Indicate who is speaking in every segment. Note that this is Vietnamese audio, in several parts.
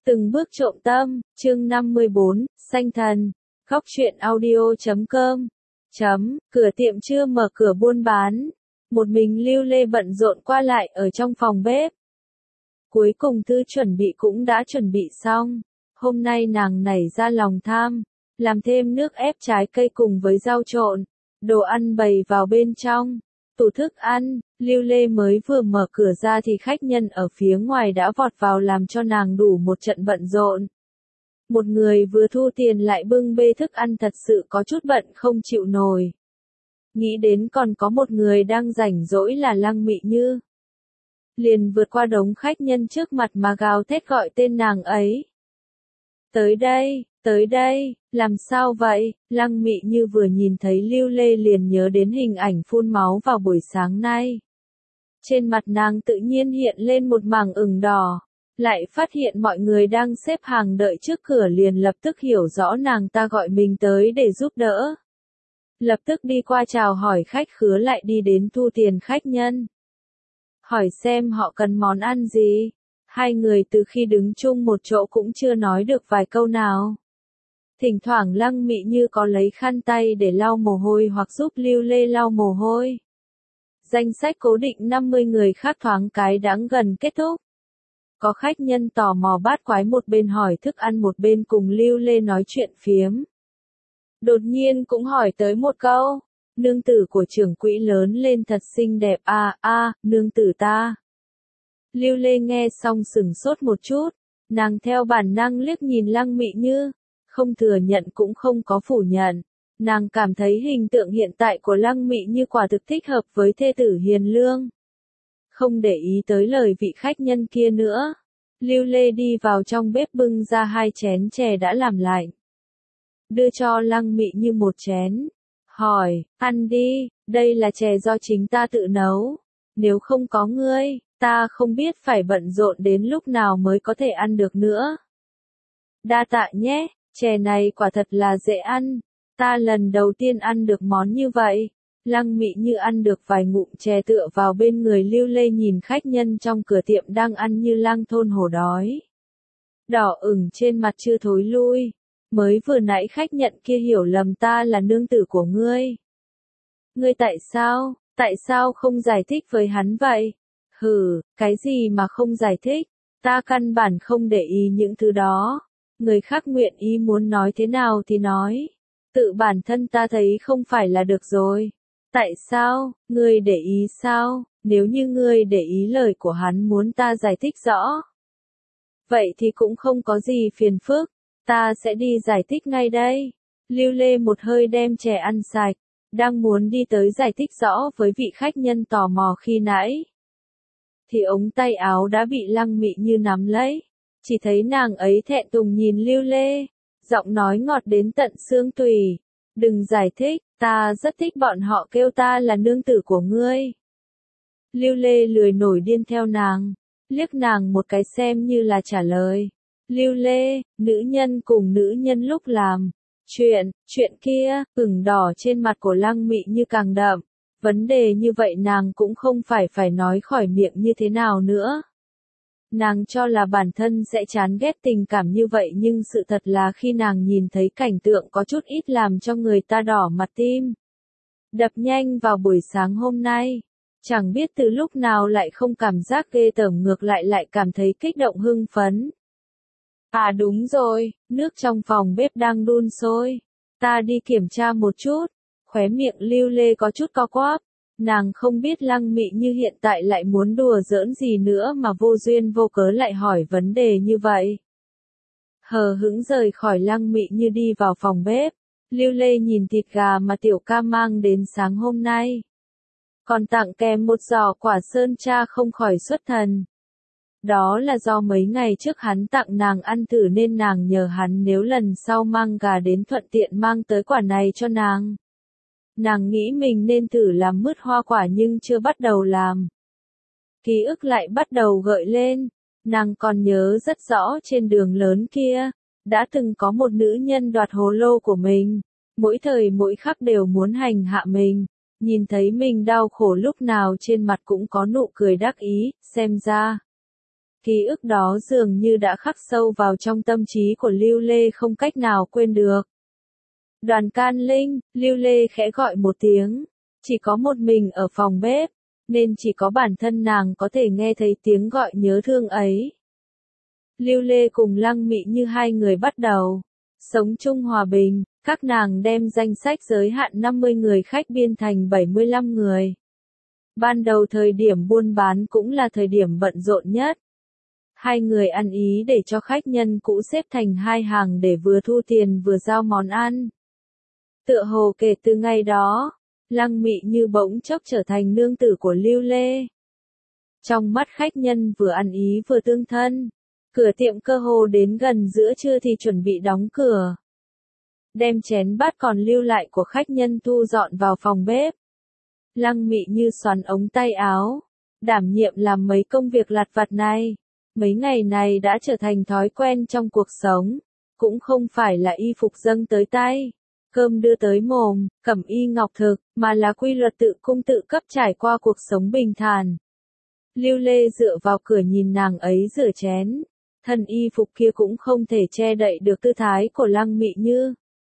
Speaker 1: Từng bước trộm tâm, chương 54, Sanh thần, Góc truyện audio.com. Cửa tiệm chưa mở cửa buôn bán. Một mình Lưu Lê bận rộn qua lại ở trong phòng bếp. Cuối cùng thư chuẩn bị cũng đã chuẩn bị xong. Hôm nay nàng nảy ra lòng tham, làm thêm nước ép trái cây cùng với rau trộn. Đồ ăn bày vào bên trong tủ thức ăn. Lưu Lê mới vừa mở cửa ra thì khách nhân ở phía ngoài đã vọt vào làm cho nàng đủ một trận bận rộn. Một người vừa thu tiền lại bưng bê thức ăn thật sự có chút bận không chịu nổi. Nghĩ đến còn có một người đang rảnh rỗi là Lăng Mị Như. Liền vượt qua đống khách nhân trước mặt mà gào thét gọi tên nàng ấy. Tới đây, làm sao vậy? Lăng Mị Như vừa nhìn thấy Lưu Lê liền nhớ đến hình ảnh phun máu vào buổi sáng nay. Trên mặt nàng tự nhiên hiện lên một mảng ửng đỏ, lại phát hiện mọi người đang xếp hàng đợi trước cửa liền lập tức hiểu rõ nàng ta gọi mình tới để giúp đỡ. Lập tức đi qua chào hỏi khách khứa lại đi đến thu tiền khách nhân. Hỏi xem họ cần món ăn gì. Hai người từ khi đứng chung một chỗ cũng chưa nói được vài câu nào. Thỉnh thoảng Lăng Mị Như có lấy khăn tay để lau mồ hôi hoặc giúp Lưu Lê lau mồ hôi. Danh sách cố định 50 người khác thoáng cái đã gần kết thúc. Có khách nhân tò mò bát quái một bên hỏi thức ăn một bên cùng Lưu Lê nói chuyện phiếm. Đột nhiên cũng hỏi tới một câu, nương tử của trưởng quỹ lớn lên thật xinh đẹp nương tử ta. Lưu Lê nghe xong sửng sốt một chút, nàng theo bản năng liếc nhìn Lăng Mị Như, không thừa nhận cũng không có phủ nhận. Nàng cảm thấy hình tượng hiện tại của Lăng Mị Như quả thực thích hợp với thê tử hiền lương. Không để ý tới lời vị khách nhân kia nữa. Lưu Lê đi vào trong bếp bưng ra 2 chén chè đã làm lạnh. Đưa cho Lăng Mị Như một chén. Hỏi, ăn đi, đây là chè do chính ta tự nấu. Nếu không có ngươi, ta không biết phải bận rộn đến lúc nào mới có thể ăn được nữa. Đa tạ nhé, chè này quả thật là dễ ăn. Ta lần đầu tiên ăn được món như vậy. Lăng Mị Như ăn được vài ngụm chè tựa vào bên người Lưu Lê nhìn khách nhân trong cửa tiệm đang ăn như lang thôn hổ đói. Đỏ ửng trên mặt chưa thối lui. Mới vừa nãy khách nhận kia hiểu lầm ta là nương tử của ngươi. Ngươi tại sao không giải thích với hắn vậy? Hừ, cái gì mà không giải thích? Ta căn bản không để ý những thứ đó. Người khác nguyện ý muốn nói thế nào thì nói. Tự bản thân ta thấy không phải là được rồi. Tại sao, ngươi để ý sao? Nếu như ngươi để ý lời của hắn muốn ta giải thích rõ. Vậy thì cũng không có gì phiền phức. Ta sẽ đi giải thích ngay đây. Lưu Lê một hơi đem chè ăn sạch. Đang muốn đi tới giải thích rõ với vị khách nhân tò mò khi nãy. Thì ống tay áo đã bị Lăng Mị Như nắm lấy. Chỉ thấy nàng ấy thẹn thùng nhìn Lưu Lê. Giọng nói ngọt đến tận xương tủy. Đừng giải thích, ta rất thích bọn họ kêu ta là nương tử của ngươi. Lưu Lê lười nổi điên theo nàng. Liếc nàng một cái xem như là trả lời. Lưu Lê, nữ nhân cùng nữ nhân lúc làm. Chuyện kia, ửng đỏ trên mặt của Lăng Mị Như càng đậm. Vấn đề như vậy nàng cũng không phải nói khỏi miệng như thế nào nữa. Nàng cho là bản thân sẽ chán ghét tình cảm như vậy nhưng sự thật là khi nàng nhìn thấy cảnh tượng có chút ít làm cho người ta đỏ mặt tim. Đập nhanh vào buổi sáng hôm nay. Chẳng biết từ lúc nào lại không cảm giác ghê tởm ngược lại cảm thấy kích động hưng phấn. À đúng rồi, nước trong phòng bếp đang đun sôi. Ta đi kiểm tra một chút. Khóe miệng Lưu Lê có chút co quắp. Nàng không biết Lăng Mị Như hiện tại lại muốn đùa giỡn gì nữa mà vô duyên vô cớ lại hỏi vấn đề như vậy. Hờ hững rời khỏi Lăng Mị Như đi vào phòng bếp. Lưu Lê nhìn thịt gà mà tiểu ca mang đến sáng hôm nay. Còn tặng kèm một giỏ quả sơn tra không khỏi xuất thần. Đó là do mấy ngày trước hắn tặng nàng ăn thử nên nàng nhờ hắn nếu lần sau mang gà đến thuận tiện mang tới quả này cho nàng. Nàng nghĩ mình nên thử làm mứt hoa quả nhưng chưa bắt đầu làm. Ký ức lại bắt đầu gợi lên. Nàng còn nhớ rất rõ trên đường lớn kia, đã từng có một nữ nhân đoạt hồ lô của mình. Mỗi thời mỗi khắc đều muốn hành hạ mình. Nhìn thấy mình đau khổ lúc nào trên mặt cũng có nụ cười đắc ý, xem ra. Ký ức đó dường như đã khắc sâu vào trong tâm trí của Lưu Lê không cách nào quên được. Đoàn Can Linh, Lưu Lê khẽ gọi một tiếng. Chỉ có một mình ở phòng bếp, nên chỉ có bản thân nàng có thể nghe thấy tiếng gọi nhớ thương ấy. Lưu Lê cùng Lăng Mị Như hai người bắt đầu sống chung hòa bình, các nàng đem danh sách giới hạn 50 người khách biên thành 75 người. Ban đầu thời điểm buôn bán cũng là thời điểm bận rộn nhất. Hai người ăn ý để cho khách nhân cũ xếp thành hai hàng để vừa thu tiền vừa giao món ăn. Tựa hồ kể từ ngày đó, Lăng Mị Như bỗng chốc trở thành nương tử của Lưu Lê. Trong mắt khách nhân vừa ăn ý vừa tương thân, cửa tiệm cơ hồ đến gần giữa trưa thì chuẩn bị đóng cửa. Đem chén bát còn lưu lại của khách nhân thu dọn vào phòng bếp. Lăng Mị Như xoắn ống tay áo, đảm nhiệm làm mấy công việc lặt vặt này. Mấy ngày này đã trở thành thói quen trong cuộc sống, cũng không phải là y phục dâng tới tay, cơm đưa tới mồm, cẩm y ngọc thực, mà là quy luật tự cung tự cấp trải qua cuộc sống bình thản. Lưu Lê dựa vào cửa nhìn nàng ấy rửa chén, thân y phục kia cũng không thể che đậy được tư thái của Lăng Mị Như.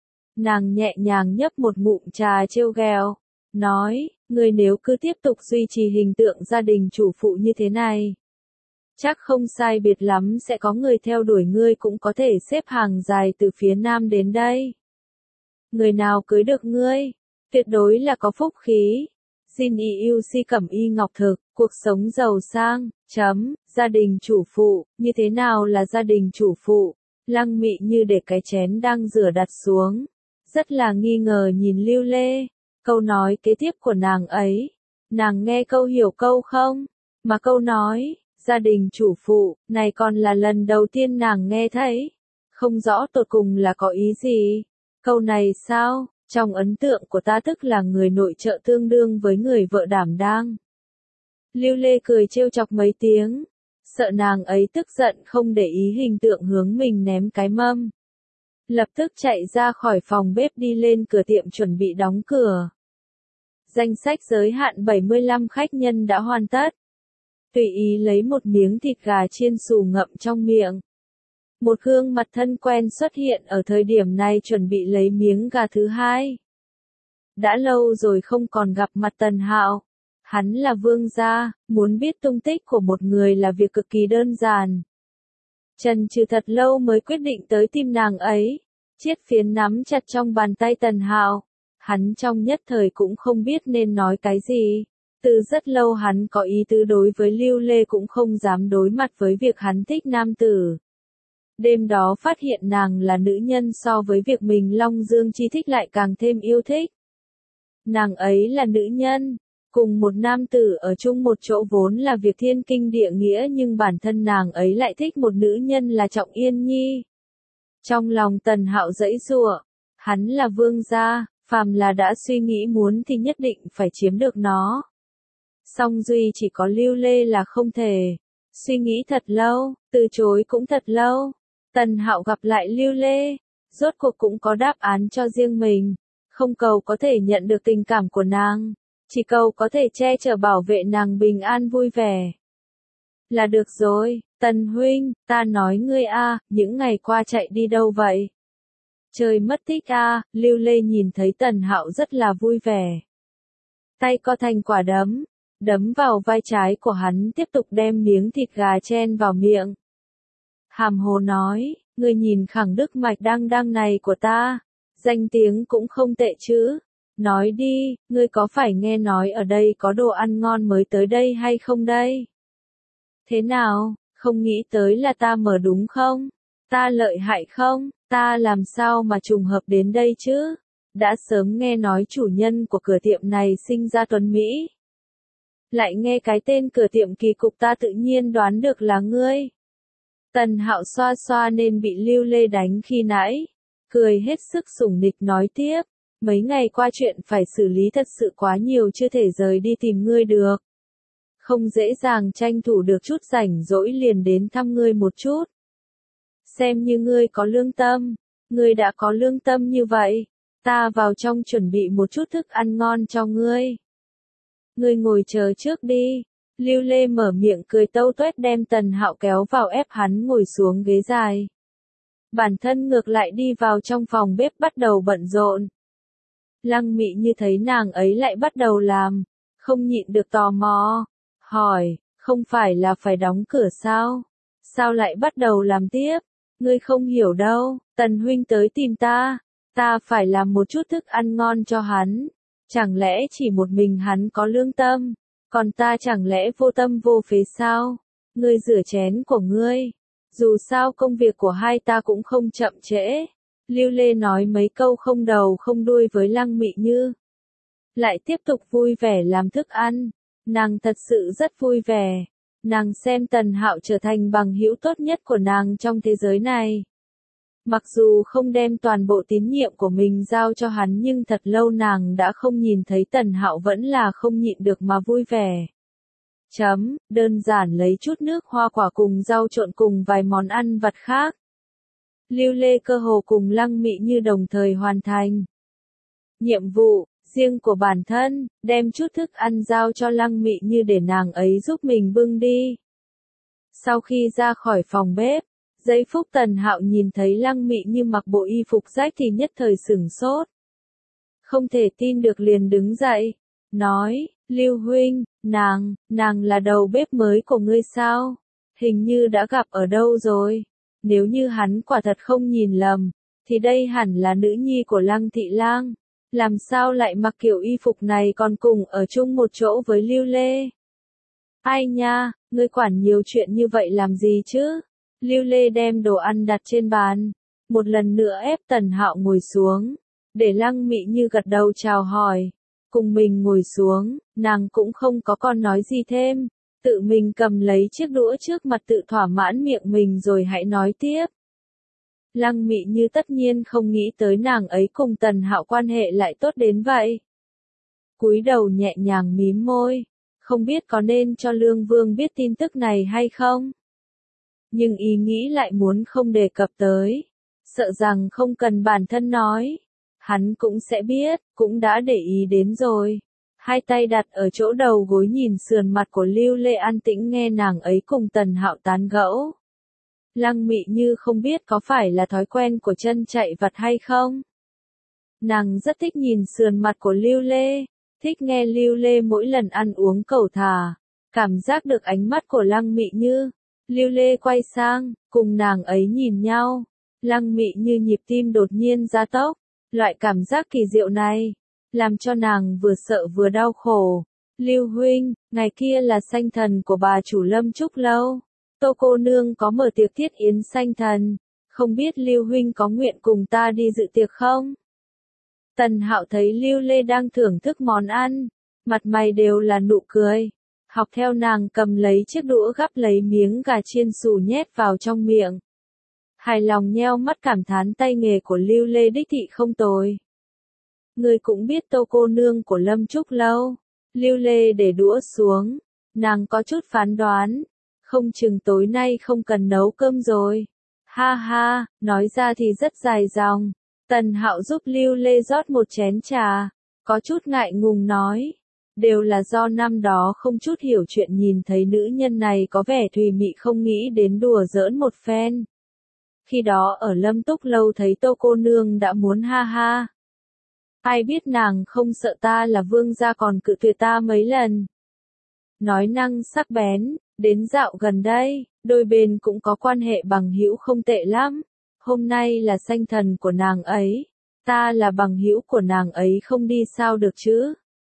Speaker 1: Nàng nhẹ nhàng nhấp một ngụm trà trêu ghẹo, nói, người nếu cứ tiếp tục duy trì hình tượng gia đình chủ phụ như thế này, chắc không sai biệt lắm sẽ có người theo đuổi ngươi cũng có thể xếp hàng dài từ phía nam đến đây. Người nào cưới được ngươi, tuyệt đối là có phúc khí. Xin yêu si cẩm y ngọc thực, cuộc sống giàu sang, gia đình chủ phụ, như thế nào là gia đình chủ phụ? Lăng Mị Như để cái chén đang rửa đặt xuống, rất là nghi ngờ nhìn Lưu Lê. Câu nói kế tiếp của nàng ấy, nàng nghe câu hiểu câu không? Mà câu nói, gia đình chủ phụ, này còn là lần đầu tiên nàng nghe thấy. Không rõ tột cùng là có ý gì. Câu này sao, trong ấn tượng của ta tức là người nội trợ tương đương với người vợ đảm đang. Lưu Lê cười trêu chọc mấy tiếng, sợ nàng ấy tức giận không để ý hình tượng hướng mình ném cái mâm. Lập tức chạy ra khỏi phòng bếp đi lên cửa tiệm chuẩn bị đóng cửa. Danh sách giới hạn 75 khách nhân đã hoàn tất. Tùy ý lấy một miếng thịt gà chiên xù ngậm trong miệng. Một gương mặt thân quen xuất hiện ở thời điểm này chuẩn bị lấy miếng gà thứ hai. Đã lâu rồi không còn gặp mặt Tần Hạo. Hắn là vương gia, muốn biết tung tích của một người là việc cực kỳ đơn giản. Chần chừ thật lâu mới quyết định tới tìm nàng ấy. Chiếc phiến nắm chặt trong bàn tay Tần Hạo. Hắn trong nhất thời cũng không biết nên nói cái gì. Từ rất lâu hắn có ý tứ đối với Lưu Lê cũng không dám đối mặt với việc hắn thích nam tử. Đêm đó phát hiện nàng là nữ nhân so với việc mình Long Dương Chi thích lại càng thêm yêu thích. Nàng ấy là nữ nhân, cùng một nam tử ở chung một chỗ vốn là việc thiên kinh địa nghĩa nhưng bản thân nàng ấy lại thích một nữ nhân là Trọng Yên Nhi. Trong lòng Tần Hạo giãy giụa, hắn là vương gia, phàm là đã suy nghĩ muốn thì nhất định phải chiếm được nó. Song duy chỉ có Lưu Lê là không thể. Suy nghĩ thật lâu, từ chối cũng thật lâu. Tần Hạo gặp lại Lưu Lê, rốt cuộc cũng có đáp án cho riêng mình. Không cầu có thể nhận được tình cảm của nàng, chỉ cầu có thể che chở bảo vệ nàng bình an vui vẻ. Là được rồi, Tần huynh, ta nói ngươi những ngày qua chạy đi đâu vậy? Trời mất tích Lưu Lê nhìn thấy Tần Hạo rất là vui vẻ. Tay co thành quả đấm, đấm vào vai trái của hắn tiếp tục đem miếng thịt gà chen vào miệng. Hàm hồ nói, ngươi nhìn khẳng đức mạch đang này của ta, danh tiếng cũng không tệ chứ. Nói đi, ngươi có phải nghe nói ở đây có đồ ăn ngon mới tới đây hay không đây? Thế nào, không nghĩ tới là ta mở đúng không? Ta lợi hại không? Ta làm sao mà trùng hợp đến đây chứ? Đã sớm nghe nói chủ nhân của cửa tiệm này sinh ra tuấn Mỹ. Lại nghe cái tên cửa tiệm kỳ cục ta tự nhiên đoán được là ngươi. Tần Hạo xoa xoa nên bị Lưu Lê đánh khi nãy. Cười hết sức sủng nịch nói tiếp. Mấy ngày qua chuyện phải xử lý thật sự quá nhiều chưa thể rời đi tìm ngươi được. Không dễ dàng tranh thủ được chút rảnh rỗi liền đến thăm ngươi một chút. Xem như ngươi có lương tâm. Ngươi đã có lương tâm như vậy. Ta vào trong chuẩn bị một chút thức ăn ngon cho ngươi. Ngươi ngồi chờ trước đi. Lưu Lê mở miệng cười tâu tuét đem Tần Hạo kéo vào ép hắn ngồi xuống ghế dài. Bản thân ngược lại đi vào trong phòng bếp bắt đầu bận rộn. Lăng Mị Như thấy nàng ấy lại bắt đầu làm, không nhịn được tò mò, hỏi, không phải là phải đóng cửa sao? Sao lại bắt đầu làm tiếp? Ngươi không hiểu đâu, Tần huynh tới tìm ta phải làm một chút thức ăn ngon cho hắn. Chẳng lẽ chỉ một mình hắn có lương tâm, còn ta chẳng lẽ vô tâm vô phế sao? Ngươi rửa chén của ngươi, dù sao công việc của hai ta cũng không chậm trễ. Lưu Lê nói mấy câu không đầu không đuôi với Lăng Mị Như. Lại tiếp tục vui vẻ làm thức ăn, nàng thật sự rất vui vẻ. Nàng xem Tần Hạo trở thành bằng hữu tốt nhất của nàng trong thế giới này. Mặc dù không đem toàn bộ tín nhiệm của mình giao cho hắn nhưng thật lâu nàng đã không nhìn thấy Tần Hạo vẫn là không nhịn được mà vui vẻ. Đơn giản lấy chút nước hoa quả cùng rau trộn cùng vài món ăn vặt khác. Lưu Lê cơ hồ cùng Lăng Mị Như đồng thời hoàn thành nhiệm vụ riêng của bản thân, đem chút thức ăn giao cho Lăng Mị Như để nàng ấy giúp mình bưng đi. Sau khi ra khỏi phòng bếp, giây phút Tần Hạo nhìn thấy Lăng Mị Như mặc bộ y phục rách thì nhất thời sửng sốt. Không thể tin được liền đứng dậy, nói, Lưu huynh, nàng là đầu bếp mới của ngươi sao? Hình như đã gặp ở đâu rồi? Nếu như hắn quả thật không nhìn lầm, thì đây hẳn là nữ nhi của Lăng Thị Lang. Làm sao lại mặc kiểu y phục này còn cùng ở chung một chỗ với Lưu Lê? Ai nha, ngươi quản nhiều chuyện như vậy làm gì chứ? Lưu Lê đem đồ ăn đặt trên bàn, một lần nữa ép Tần Hạo ngồi xuống, để Lăng Mị Như gật đầu chào hỏi, cùng mình ngồi xuống, nàng cũng không có còn nói gì thêm, tự mình cầm lấy chiếc đũa trước mặt tự thỏa mãn miệng mình rồi hãy nói tiếp. Lăng Mị Như tất nhiên không nghĩ tới nàng ấy cùng Tần Hạo quan hệ lại tốt đến vậy. Cúi đầu nhẹ nhàng mím môi, không biết có nên cho Lương Vương biết tin tức này hay không? Nhưng ý nghĩ lại muốn không đề cập tới, sợ rằng không cần bản thân nói, hắn cũng sẽ biết, cũng đã để ý đến rồi. Hai tay đặt ở chỗ đầu gối nhìn sườn mặt của Lưu Lê an tĩnh nghe nàng ấy cùng Tần Hạo tán gẫu. Lăng Mị Như không biết có phải là thói quen của chân chạy vặt hay không. Nàng rất thích nhìn sườn mặt của Lưu Lê, thích nghe Lưu Lê mỗi lần ăn uống cẩu thả, cảm giác được ánh mắt của Lăng Mị Như. Lưu Lê quay sang, cùng nàng ấy nhìn nhau. Lăng Mị Như nhịp tim đột nhiên gia tốc, loại cảm giác kỳ diệu này, làm cho nàng vừa sợ vừa đau khổ. Lưu huynh, ngày kia là sanh thần của bà chủ Lâm Trúc Lâu. Tô cô nương có mở tiệc thiết yến sanh thần, không biết Lưu huynh có nguyện cùng ta đi dự tiệc không? Tần Hạo thấy Lưu Lê đang thưởng thức món ăn, mặt mày đều là nụ cười, học theo nàng cầm lấy chiếc đũa gắp lấy miếng gà chiên xù nhét vào trong miệng. Hài lòng nheo mắt cảm thán tay nghề của Lưu Lê đích thị không tồi. Người cũng biết Tô cô nương của Lâm Trúc Lâu. Lưu Lê để đũa xuống, nàng có chút phán đoán, không chừng tối nay không cần nấu cơm rồi. Ha ha, nói ra thì rất dài dòng. Tần Hạo giúp Lưu Lê rót một chén trà, có chút ngại ngùng nói, đều là do năm đó không chút hiểu chuyện nhìn thấy nữ nhân này có vẻ thùy mị không nghĩ đến đùa giỡn một phen. Khi đó ở Lâm Túc Lâu thấy Tô cô nương đã muốn ha ha. Ai biết nàng không sợ ta là vương gia còn cự tuyệt ta mấy lần. Nói năng sắc bén, đến dạo gần đây, đôi bên cũng có quan hệ bằng hữu không tệ lắm. Hôm nay là sanh thần của nàng ấy, ta là bằng hữu của nàng ấy không đi sao được chứ?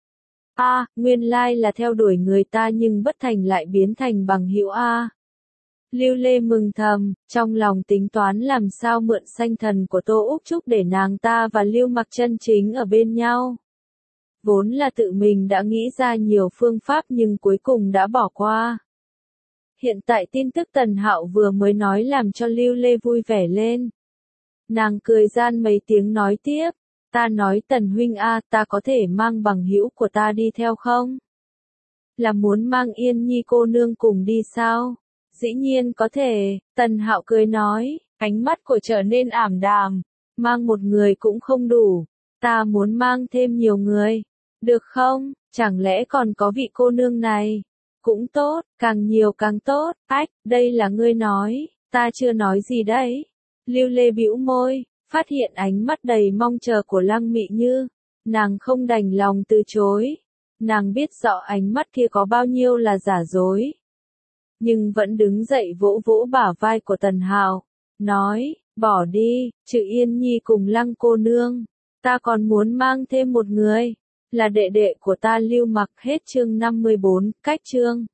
Speaker 1: Nguyên lai là theo đuổi người ta nhưng bất thành lại biến thành bằng hữu a. Lưu Lê mừng thầm, trong lòng tính toán làm sao mượn sanh thần của Tô Úc Trúc để nàng ta và Lưu Mặc chân chính ở bên nhau. Vốn là tự mình đã nghĩ ra nhiều phương pháp nhưng cuối cùng đã bỏ qua. Hiện tại tin tức Tần Hạo vừa mới nói làm cho Lưu Lê vui vẻ lên. Nàng cười gian mấy tiếng nói tiếp, ta nói Tần huynh ta có thể mang bằng hữu của ta đi theo không? Là muốn mang Yên Nhi cô nương cùng đi sao? Dĩ nhiên có thể, Tần Hạo cười nói, ánh mắt của trở nên ảm đạm, mang một người cũng không đủ, ta muốn mang thêm nhiều người, được không? Chẳng lẽ còn có vị cô nương này? Cũng tốt, càng nhiều càng tốt. Ách, đây là ngươi nói, ta chưa nói gì đấy. Lưu Lê bĩu môi, phát hiện ánh mắt đầy mong chờ của Lăng Mị Như. Nàng không đành lòng từ chối. Nàng biết rõ ánh mắt kia có bao nhiêu là giả dối. Nhưng vẫn đứng dậy vỗ vỗ bả vai của Tần Hào. Nói, bỏ đi, trừ Yên Nhi cùng Lăng cô nương. Ta còn muốn mang thêm một người. Là đệ đệ của ta Lưu Mặc. Hết chương 54, cách chương.